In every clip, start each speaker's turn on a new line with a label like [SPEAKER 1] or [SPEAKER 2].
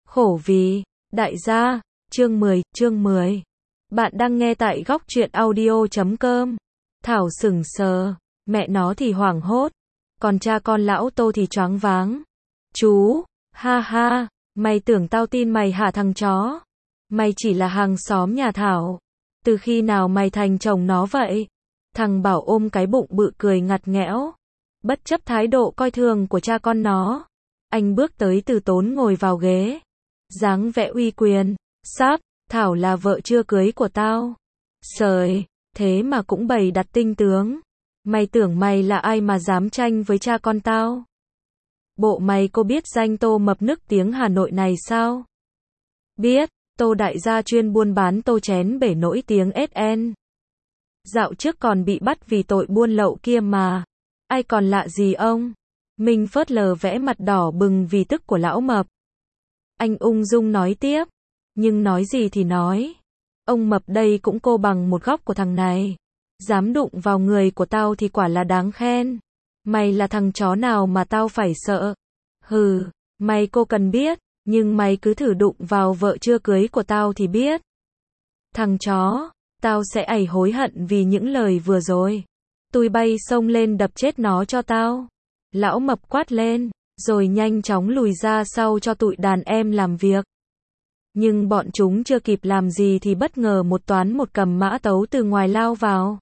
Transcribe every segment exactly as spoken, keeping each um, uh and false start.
[SPEAKER 1] Khổ vì, đại gia, chương mười, chương mười. Bạn đang nghe tại góc truyện audio chấm com. Thảo sững sờ, mẹ nó thì hoảng hốt, còn cha con lão Tô thì choáng váng. Chú, ha ha, mày tưởng tao tin mày hả thằng chó? Mày chỉ là hàng xóm nhà Thảo. Từ khi nào mày thành chồng nó vậy? Thằng Bảo ôm cái bụng bự cười ngặt nghẽo. Bất chấp thái độ coi thường của cha con nó, anh bước tới từ tốn ngồi vào ghế. Dáng vẻ uy quyền. Sắp, Thảo là vợ chưa cưới của tao. Sời, thế mà cũng bày đặt tinh tướng. Mày tưởng mày là ai mà dám tranh với cha con tao? Bộ mày có biết danh Tô Mập nức tiếng Hà Nội này sao? Biết, Tô đại gia chuyên buôn bán tô chén bể nổi tiếng ét en. Dạo trước còn bị bắt vì tội buôn lậu kia mà. Ai còn lạ gì ông? Mình phớt lờ vẽ mặt đỏ bừng vì tức của lão Mập. Anh ung dung nói tiếp. Nhưng nói gì thì nói. Ông Mập đây cũng cô bằng một góc của thằng này. Dám đụng vào người của tao thì quả là đáng khen. Mày là thằng chó nào mà tao phải sợ? Hừ, mày cô cần biết, nhưng mày cứ thử đụng vào vợ chưa cưới của tao thì biết. Thằng chó, tao sẽ ảy hối hận vì những lời vừa rồi. Tui bay xông lên đập chết nó cho tao. Lão Mập quát lên, rồi nhanh chóng lùi ra sau cho tụi đàn em làm việc. Nhưng bọn chúng chưa kịp làm gì thì bất ngờ một toán một cầm mã tấu từ ngoài lao vào.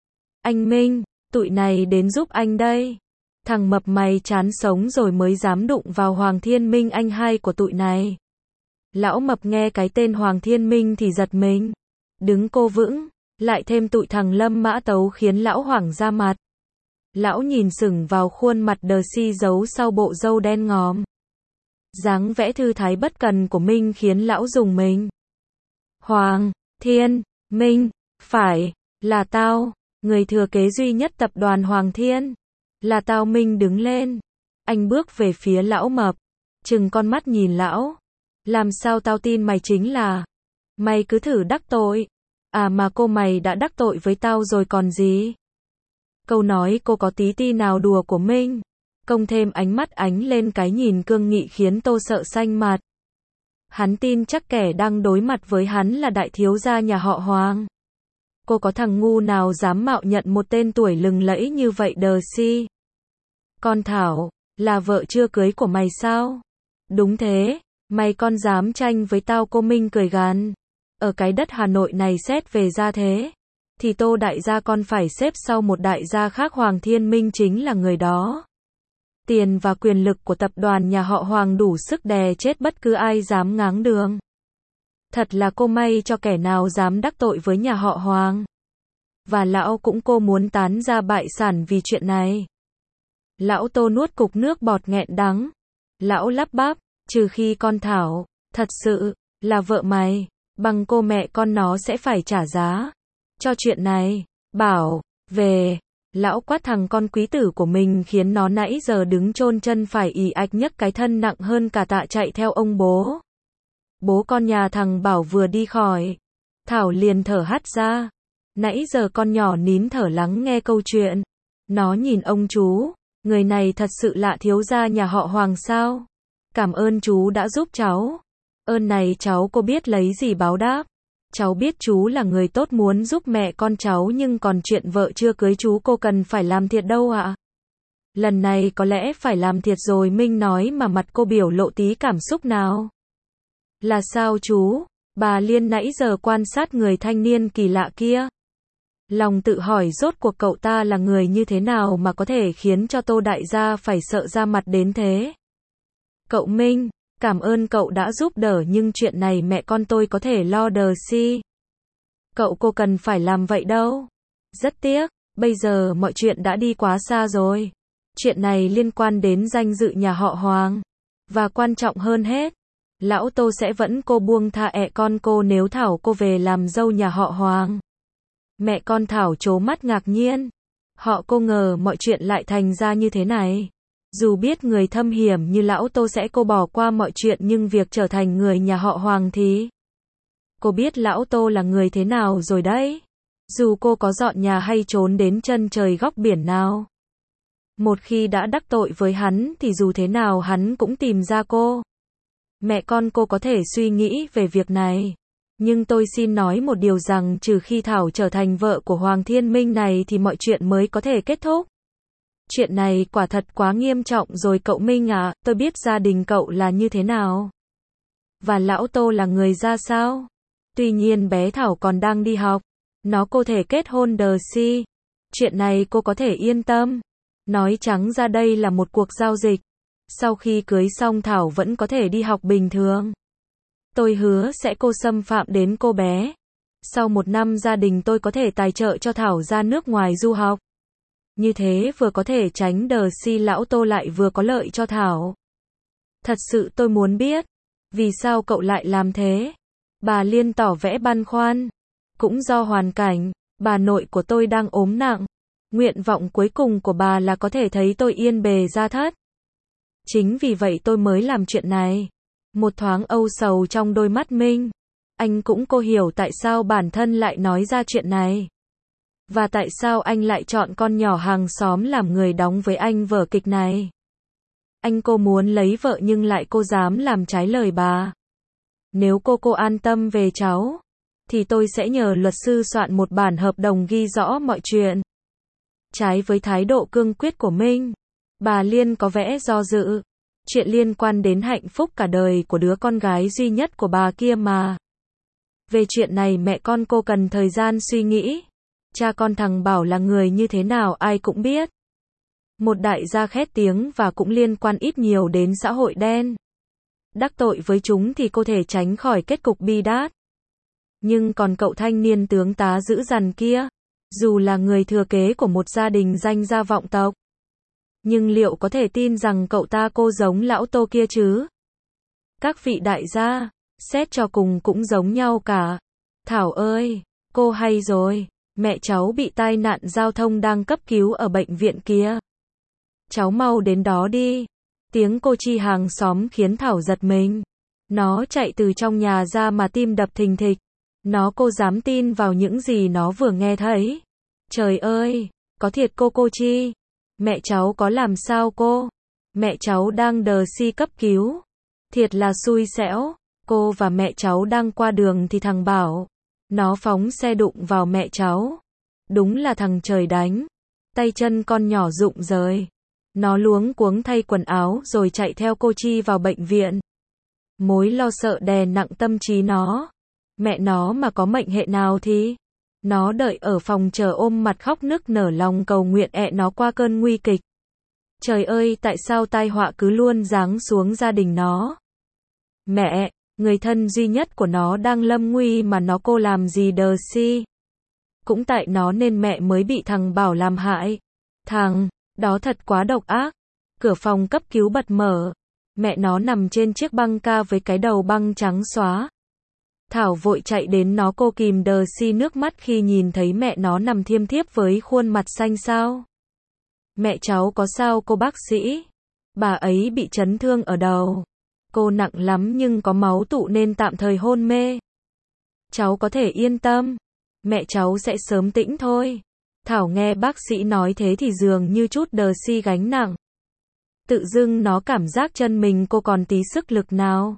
[SPEAKER 1] Anh Minh, tụi này đến giúp anh đây. Thằng Mập mày chán sống rồi mới dám đụng vào Hoàng Thiên Minh anh hai của tụi này. Lão Mập nghe cái tên Hoàng Thiên Minh thì giật mình. Đứng cô vững, lại thêm tụi thằng Lâm mã tấu khiến lão hoảng ra mặt. Lão nhìn sững vào khuôn mặt đờ si giấu sau bộ râu đen ngòm. Dáng vẽ thư thái bất cần của Minh khiến lão rùng mình. Hoàng Thiên Minh, phải, là tao, người thừa kế duy nhất tập đoàn Hoàng Thiên. Là tao. Minh đứng lên. Anh bước về phía lão Mập, trừng con mắt nhìn lão. Làm sao tao tin mày chính là. Mày cứ thử đắc tội. À mà cô mày đã đắc tội với tao rồi còn gì. Câu nói cô có tí ti nào đùa của Minh. Cộng thêm ánh mắt ánh lên cái nhìn cương nghị khiến Tô sợ xanh mặt. Hắn tin chắc kẻ đang đối mặt với hắn là đại thiếu gia nhà họ Hoàng. Cô có thằng ngu nào dám mạo nhận một tên tuổi lừng lẫy như vậy đờ si. Con Thảo, là vợ chưa cưới của mày sao? Đúng thế, mày con dám tranh với tao? Cô Minh cười gằn. Ở cái đất Hà Nội này xét về gia thế, thì Tô đại gia con phải xếp sau một đại gia khác. Hoàng Thiên Minh chính là người đó. Tiền và quyền lực của tập đoàn nhà họ Hoàng đủ sức đè chết bất cứ ai dám ngáng đường. Thật là cô may cho kẻ nào dám đắc tội với nhà họ Hoàng. Và lão cũng cô muốn tán ra bại sản vì chuyện này. Lão Tô nuốt cục nước bọt nghẹn đắng. Lão lắp bắp, trừ khi con Thảo, thật sự, là vợ mày, bằng cô mẹ con nó sẽ phải trả giá. Cho chuyện này, bảo, về. Lão quát thằng con quý tử của mình khiến nó nãy giờ đứng chôn chân phải ì ạch nhấc cái thân nặng hơn cả tạ chạy theo ông bố. Bố con nhà thằng Bảo vừa đi khỏi. Thảo liền thở hắt ra. Nãy giờ con nhỏ nín thở lắng nghe câu chuyện. Nó nhìn ông chú. Người này thật sự lạ thiếu gia nhà họ Hoàng sao? Cảm ơn chú đã giúp cháu. Ơn này cháu có biết lấy gì báo đáp? Cháu biết chú là người tốt muốn giúp mẹ con cháu, nhưng còn chuyện vợ chưa cưới chú cô cần phải làm thiệt đâu ạ. Lần này có lẽ phải làm thiệt rồi. Minh nói mà mặt cô biểu lộ tí cảm xúc nào. Là sao chú? Bà Liên nãy giờ quan sát người thanh niên kỳ lạ kia. Lòng tự hỏi rốt cuộc cậu ta là người như thế nào mà có thể khiến cho Tô đại gia phải sợ ra mặt đến thế. Cậu Minh, cảm ơn cậu đã giúp đỡ, nhưng chuyện này mẹ con tôi có thể lo đờ si. Cậu cô cần phải làm vậy đâu. Rất tiếc, bây giờ mọi chuyện đã đi quá xa rồi. Chuyện này liên quan đến danh dự nhà họ Hoàng. Và quan trọng hơn hết, lão Tô sẽ vẫn cô buông tha ẹ con cô nếu Thảo cô về làm dâu nhà họ Hoàng. Mẹ con Thảo trố mắt ngạc nhiên. Họ cô ngờ mọi chuyện lại thành ra như thế này. Dù biết người thâm hiểm như lão Tô sẽ cô bỏ qua mọi chuyện, nhưng việc trở thành người nhà họ Hoàng thì... Cô biết lão Tô là người thế nào rồi đấy. Dù cô có dọn nhà hay trốn đến chân trời góc biển nào. Một khi đã đắc tội với hắn thì dù thế nào hắn cũng tìm ra cô. Mẹ con cô có thể suy nghĩ về việc này. Nhưng tôi xin nói một điều rằng trừ khi Thảo trở thành vợ của Hoàng Thiên Minh này thì mọi chuyện mới có thể kết thúc. Chuyện này quả thật quá nghiêm trọng rồi cậu Minh à, tôi biết gia đình cậu là như thế nào. Và lão Tô là người ra sao. Tuy nhiên bé Thảo còn đang đi học. Nó có thể kết hôn đờ si. Chuyện này cô có thể yên tâm. Nói trắng ra đây là một cuộc giao dịch. Sau khi cưới xong Thảo vẫn có thể đi học bình thường. Tôi hứa sẽ cô xâm phạm đến cô bé. Sau một năm gia đình tôi có thể tài trợ cho Thảo ra nước ngoài du học. Như thế vừa có thể tránh đờ si lão Tô lại vừa có lợi cho Thảo. Thật sự tôi muốn biết. Vì sao cậu lại làm thế? Bà Liên tỏ vẻ băn khoăn. Cũng do hoàn cảnh, bà nội của tôi đang ốm nặng. Nguyện vọng cuối cùng của bà là có thể thấy tôi yên bề gia thất. Chính vì vậy tôi mới làm chuyện này. Một thoáng âu sầu trong đôi mắt Minh. Anh cũng cô hiểu tại sao bản thân lại nói ra chuyện này. Và tại sao anh lại chọn con nhỏ hàng xóm làm người đóng với anh vở kịch này. Anh cô muốn lấy vợ nhưng lại cô dám làm trái lời bà. Nếu cô cô an tâm về cháu, thì tôi sẽ nhờ luật sư soạn một bản hợp đồng ghi rõ mọi chuyện. Trái với thái độ cương quyết của Minh, bà Liên có vẻ do dự. Chuyện liên quan đến hạnh phúc cả đời của đứa con gái duy nhất của bà kia mà. Về chuyện này mẹ con cô cần thời gian suy nghĩ. Cha con thằng Bảo là người như thế nào ai cũng biết. Một đại gia khét tiếng và cũng liên quan ít nhiều đến xã hội đen. Đắc tội với chúng thì cô thể tránh khỏi kết cục bi đát. Nhưng còn cậu thanh niên tướng tá dữ dằn kia, dù là người thừa kế của một gia đình danh gia vọng tộc, nhưng liệu có thể tin rằng cậu ta cô giống lão Tô kia chứ? Các vị đại gia, xét cho cùng cũng giống nhau cả. Thảo ơi, cô hay rồi, mẹ cháu bị tai nạn giao thông đang cấp cứu ở bệnh viện kia. Cháu mau đến đó đi. Tiếng cô Chi hàng xóm khiến Thảo giật mình. Nó chạy từ trong nhà ra mà tim đập thình thịch. Nó cô dám tin vào những gì nó vừa nghe thấy. Trời ơi, có thiệt cô cô Chi. Mẹ cháu có làm sao cô? Mẹ cháu đang đờ si cấp cứu. Thiệt là xui xẻo. Cô và mẹ cháu đang qua đường thì thằng Bảo. Nó phóng xe đụng vào mẹ cháu. Đúng là thằng trời đánh. Tay chân con nhỏ rụng rời. Nó luống cuống thay quần áo rồi chạy theo cô Chi vào bệnh viện. Mối lo sợ đè nặng tâm trí nó. Mẹ nó mà có mệnh hệ nào thì... Nó đợi ở phòng chờ ôm mặt khóc nức nở lòng cầu nguyện ẹ nó qua cơn nguy kịch. Trời ơi tại sao tai họa cứ luôn giáng xuống gia đình nó. Mẹ, người thân duy nhất của nó đang lâm nguy mà nó cô làm gì đờ si. Cũng tại nó nên mẹ mới bị thằng Bảo làm hại. Thằng... Đó thật quá độc ác. Cửa phòng cấp cứu bật mở. Mẹ nó nằm trên chiếc băng ca với cái đầu băng trắng xóa. Thảo vội chạy đến nó cô kìm đờ si nước mắt khi nhìn thấy mẹ nó nằm thiêm thiếp với khuôn mặt xanh xao. Mẹ cháu có sao cô bác sĩ? Bà ấy bị chấn thương ở đầu. Cô nặng lắm nhưng có máu tụ nên tạm thời hôn mê. Cháu có thể yên tâm. Mẹ cháu sẽ sớm tĩnh thôi. Thảo nghe bác sĩ nói thế thì dường như chút đờ si gánh nặng. Tự dưng nó cảm giác chân mình cô còn tí sức lực nào.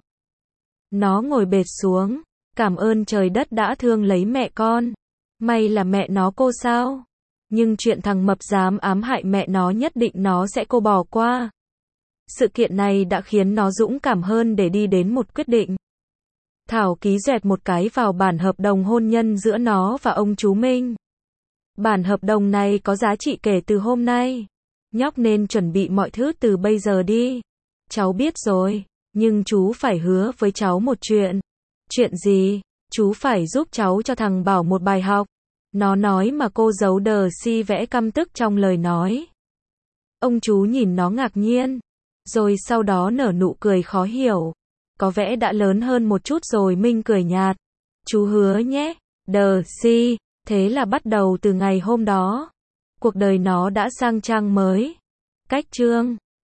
[SPEAKER 1] Nó ngồi bệt xuống. Cảm ơn trời đất đã thương lấy mẹ con. May là mẹ nó cô sao. Nhưng chuyện thằng mập dám ám hại mẹ nó nhất định nó sẽ cô bỏ qua. Sự kiện này đã khiến nó dũng cảm hơn để đi đến một quyết định. Thảo ký dẹt một cái vào bản hợp đồng hôn nhân giữa nó và ông chú Minh. Bản hợp đồng này có giá trị kể từ hôm nay. Nhóc nên chuẩn bị mọi thứ từ bây giờ đi. Cháu biết rồi, nhưng chú phải hứa với cháu một chuyện. Chuyện gì? Chú phải giúp cháu cho thằng Bảo một bài học. Nó nói mà cô giấu đờ si vẽ căm tức trong lời nói. Ông chú nhìn nó ngạc nhiên. Rồi sau đó nở nụ cười khó hiểu. Có vẻ đã lớn hơn một chút rồi Minh cười nhạt. Chú hứa nhé, đờ si. Thế là bắt đầu từ ngày hôm đó, cuộc đời nó đã sang trang mới. Cách chương